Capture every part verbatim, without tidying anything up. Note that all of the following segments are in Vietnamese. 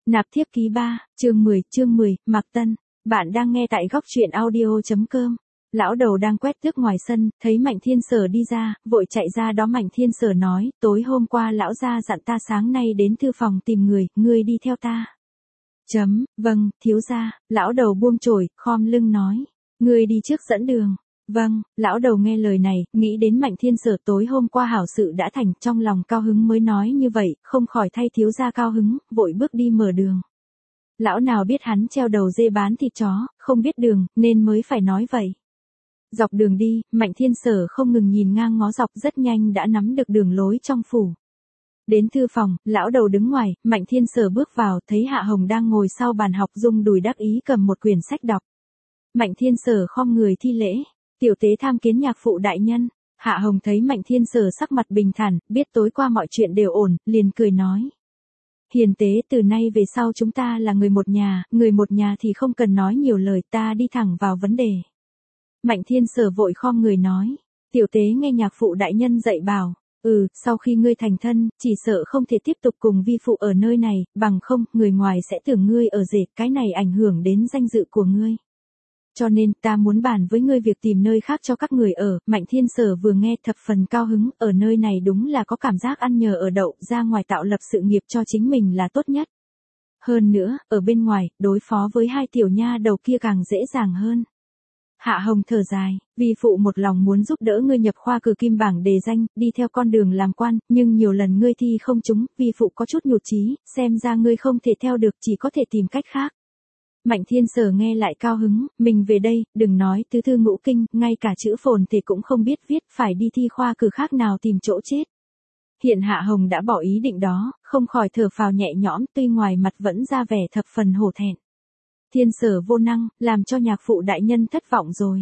Nạp thiếp ký ba, chương mười, chương mười, Mạc Tân. Bạn đang nghe tại góc truyện audio.com. Lão đầu đang quét tước ngoài sân, thấy Mạnh Thiên Sở đi ra, vội chạy ra đó. Mạnh Thiên Sở nói, tối hôm qua lão gia dặn ta sáng nay đến thư phòng tìm người, ngươi đi theo ta. Chấm, vâng, thiếu gia. Lão đầu buông chổi, khom lưng nói, ngươi đi trước dẫn đường. Vâng, lão đầu nghe lời này, nghĩ đến Mạnh Thiên Sở tối hôm qua hảo sự đã thành, trong lòng cao hứng mới nói như vậy, không khỏi thay thiếu gia cao hứng, vội bước đi mở đường. Lão nào biết hắn treo đầu dê bán thịt chó, không biết đường, nên mới phải nói vậy. Dọc đường đi, Mạnh Thiên Sở không ngừng nhìn ngang ngó dọc, rất nhanh đã nắm được đường lối trong phủ. Đến thư phòng, lão đầu đứng ngoài, Mạnh Thiên Sở bước vào, thấy Hạ Hồng đang ngồi sau bàn học rung đùi đắc ý cầm một quyển sách đọc. Mạnh Thiên Sở khom người thi lễ. Tiểu tế tham kiến nhạc phụ đại nhân. Hạ Hồng thấy Mạnh Thiên Sở sắc mặt bình thản, biết tối qua mọi chuyện đều ổn, liền cười nói. Hiền tế, từ nay về sau chúng ta là người một nhà, người một nhà thì không cần nói nhiều lời, ta đi thẳng vào vấn đề. Mạnh Thiên Sở vội khom người nói. Tiểu tế nghe nhạc phụ đại nhân dạy bảo. Ừ, sau khi ngươi thành thân, chỉ sợ không thể tiếp tục cùng vi phụ ở nơi này, bằng không, người ngoài sẽ tưởng ngươi ở rể, cái này ảnh hưởng đến danh dự của ngươi. Cho nên ta muốn bàn với ngươi việc tìm nơi khác cho các người ở. Mạnh Thiên Sở vừa nghe thập phần cao hứng, ở nơi này đúng là có cảm giác ăn nhờ ở đậu, ra ngoài tạo lập sự nghiệp cho chính mình là tốt nhất. Hơn nữa, ở bên ngoài, đối phó với hai tiểu nha đầu kia càng dễ dàng hơn. Hạ Hồng thở dài, vi phụ một lòng muốn giúp đỡ ngươi nhập khoa cử kim bảng đề danh, đi theo con đường làm quan, nhưng nhiều lần ngươi thi không trúng, vi phụ có chút nhụt chí, xem ra ngươi không thể theo được, chỉ có thể tìm cách khác. Mạnh Thiên Sở nghe lại cao hứng, mình về đây, đừng nói tứ thư ngũ kinh, ngay cả chữ phồn thì cũng không biết viết, phải đi thi khoa cử khác nào tìm chỗ chết. Hiện Hạ Hồng đã bỏ ý định đó, không khỏi thở phào nhẹ nhõm, tuy ngoài mặt vẫn ra vẻ thập phần hổ thẹn. Thiên Sở vô năng, làm cho nhạc phụ đại nhân thất vọng rồi.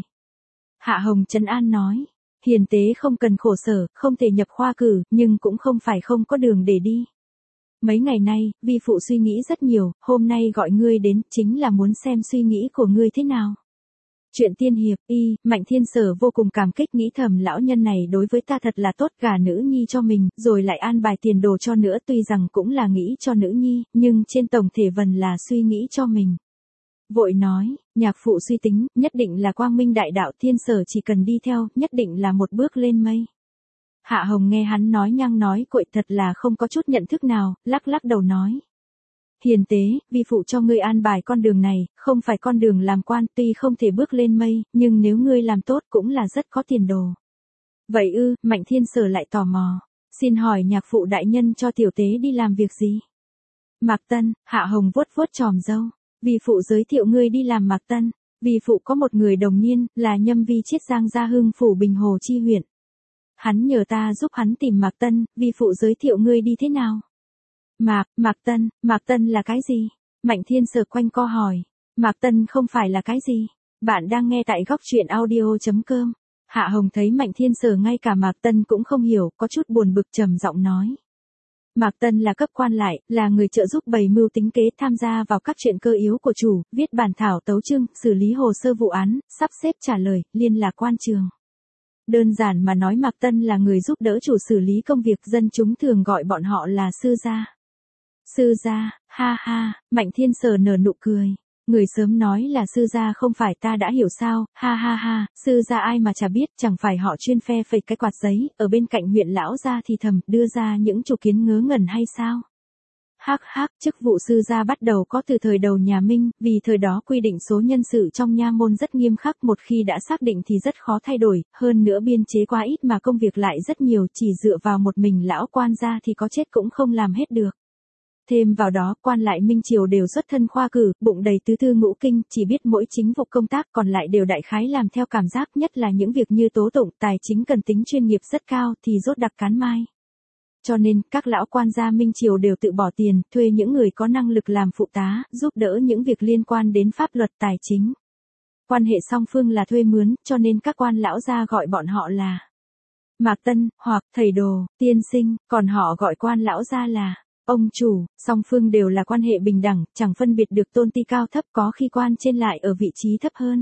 Hạ Hồng trấn an nói, hiền tế không cần khổ sở, không thể nhập khoa cử, nhưng cũng không phải không có đường để đi. Mấy ngày nay, vi phụ suy nghĩ rất nhiều, hôm nay gọi ngươi đến, chính là muốn xem suy nghĩ của ngươi thế nào. Chuyện tiên hiệp, y, Mạnh Thiên Sở vô cùng cảm kích, nghĩ thầm lão nhân này đối với ta thật là tốt, gả nữ nhi cho mình, rồi lại an bài tiền đồ cho nữa, tuy rằng cũng là nghĩ cho nữ nhi, nhưng trên tổng thể vần là suy nghĩ cho mình. Vội nói, nhạc phụ suy tính, nhất định là quang minh đại đạo, Thiên Sở chỉ cần đi theo, nhất định là một bước lên mây. Hạ Hồng nghe hắn nói nhăng nói cội thật là không có chút nhận thức nào, lắc lắc đầu nói. Hiền tế, vi phụ cho ngươi an bài con đường này, không phải con đường làm quan, tuy không thể bước lên mây, nhưng nếu ngươi làm tốt cũng là rất có tiền đồ. Vậy ư, Mạnh Thiên Sở lại tò mò. Xin hỏi nhạc phụ đại nhân cho tiểu tế đi làm việc gì? Mạc Tân. Hạ Hồng vuốt vuốt tròm râu. Vi phụ giới thiệu ngươi đi làm Mạc Tân. Vi phụ có một người đồng niên, là nhâm vi chiết Giang Gia Hưng phủ Bình Hồ chi huyện. Hắn nhờ ta giúp hắn tìm Mạc Tân, vi phụ giới thiệu ngươi đi thế nào? Mạc, Mạc Tân, Mạc Tân là cái gì? Mạnh Thiên Sở quanh co hỏi. Mạc Tân không phải là cái gì? Bạn đang nghe tại góc truyện audio.com. Hạ Hồng thấy Mạnh Thiên Sở ngay cả Mạc Tân cũng không hiểu, có chút buồn bực trầm giọng nói. Mạc Tân là cấp quan lại, là người trợ giúp bày mưu tính kế, tham gia vào các chuyện cơ yếu của chủ, viết bản thảo tấu chương, xử lý hồ sơ vụ án, sắp xếp trả lời, liên lạc quan trường. Đơn giản mà nói, Mạc Tân là người giúp đỡ chủ xử lý công việc, dân chúng thường gọi bọn họ là sư gia. Sư gia, ha ha, Mạnh Thiên Sở nở nụ cười. Người sớm nói là sư gia không phải, ta đã hiểu sao, ha ha ha, sư gia ai mà chả biết, chẳng phải họ chuyên phe phẩy cái quạt giấy, ở bên cạnh huyện lão gia thì thầm, đưa ra những chủ kiến ngớ ngẩn hay sao? Hắc hắc, chức vụ sư gia bắt đầu có từ thời đầu nhà Minh, vì thời đó quy định số nhân sự trong nha môn rất nghiêm khắc, một khi đã xác định thì rất khó thay đổi, hơn nữa biên chế quá ít mà công việc lại rất nhiều, chỉ dựa vào một mình lão quan gia thì có chết cũng không làm hết được. Thêm vào đó, quan lại Minh Triều đều xuất thân khoa cử, bụng đầy tứ thư ngũ kinh, chỉ biết mỗi chính vụ công tác, còn lại đều đại khái làm theo cảm giác, nhất là những việc như tố tụng, tài chính cần tính chuyên nghiệp rất cao thì rốt đặc cán mai. Cho nên, các lão quan gia Minh Triều đều tự bỏ tiền, thuê những người có năng lực làm phụ tá, giúp đỡ những việc liên quan đến pháp luật tài chính. Quan hệ song phương là thuê mướn, cho nên các quan lão gia gọi bọn họ là Mạc Tân, hoặc thầy đồ, tiên sinh, còn họ gọi quan lão gia là ông chủ, song phương đều là quan hệ bình đẳng, chẳng phân biệt được tôn ti cao thấp, có khi quan trên lại ở vị trí thấp hơn.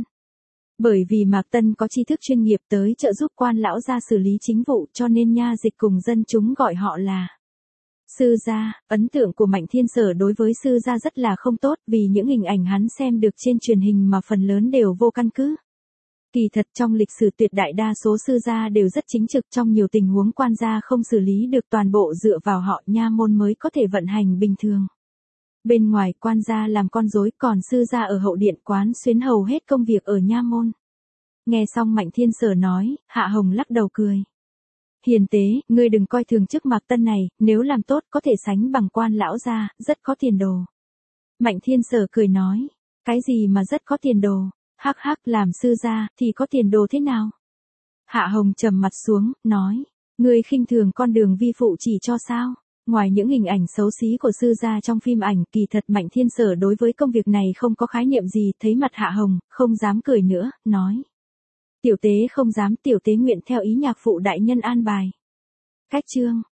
Bởi vì Mạc Tân có tri thức chuyên nghiệp tới trợ giúp quan lão gia xử lý chính vụ, cho nên nha dịch cùng dân chúng gọi họ là Sư gia, ấn tượng của Mạnh Thiên Sở đối với sư gia rất là không tốt vì những hình ảnh hắn xem được trên truyền hình mà phần lớn đều vô căn cứ. Kỳ thật trong lịch sử tuyệt đại đa số sư gia đều rất chính trực, trong nhiều tình huống quan gia không xử lý được toàn bộ dựa vào họ nha môn mới có thể vận hành bình thường. Bên ngoài quan gia làm con rối, còn sư gia ở hậu điện quán xuyến hầu hết công việc ở nha môn. Nghe xong Mạnh Thiên Sở nói, Hạ Hồng lắc đầu cười. Hiền tế, ngươi đừng coi thường chức Mạc Tân này, nếu làm tốt có thể sánh bằng quan lão gia, rất có tiền đồ. Mạnh Thiên Sở cười nói, cái gì mà rất có tiền đồ, hắc hắc, làm sư gia thì có tiền đồ thế nào? Hạ Hồng trầm mặt xuống, nói, ngươi khinh thường con đường vi phụ chỉ cho sao? Ngoài những hình ảnh xấu xí của sư gia trong phim ảnh, kỳ thật Mạnh Thiên Sở đối với công việc này không có khái niệm gì, thấy mặt Hạ Hồng, không dám cười nữa, nói. Tiểu tế không dám, tiểu tế nguyện theo ý nhạc phụ đại nhân an bài. Cách chương